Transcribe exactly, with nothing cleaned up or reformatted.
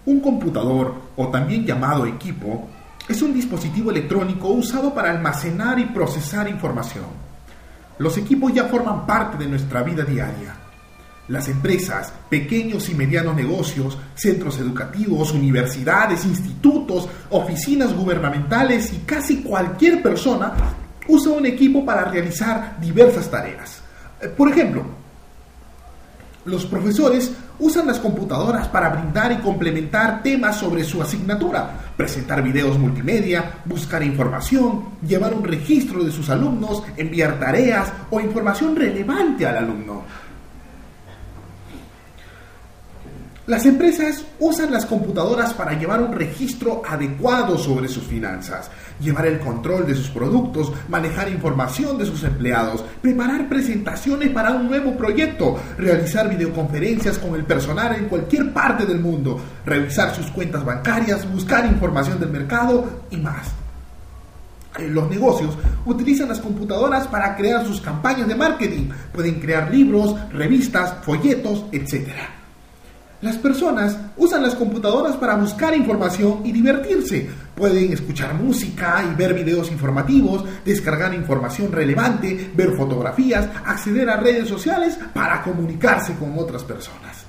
Un computador, o también llamado equipo, es un dispositivo electrónico usado para almacenar y procesar información. Los equipos ya forman parte de nuestra vida diaria. Las empresas, pequeños y medianos negocios, centros educativos, universidades, institutos, oficinas gubernamentales y casi cualquier persona usa un equipo para realizar diversas tareas. Por ejemplo, los profesores usan las computadoras para brindar y complementar temas sobre su asignatura, presentar videos multimedia, buscar información, llevar un registro de sus alumnos, enviar tareas o información relevante al alumno. Las empresas usan las computadoras para llevar un registro adecuado sobre sus finanzas, llevar el control de sus productos, manejar información de sus empleados, preparar presentaciones para un nuevo proyecto, realizar videoconferencias con el personal en cualquier parte del mundo, revisar sus cuentas bancarias, buscar información del mercado y más. Los negocios utilizan las computadoras para crear sus campañas de marketing, pueden crear libros, revistas, folletos, etcétera. Las personas usan las computadoras para buscar información y divertirse. Pueden escuchar música y ver videos informativos, descargar información relevante, ver fotografías, acceder a redes sociales para comunicarse con otras personas.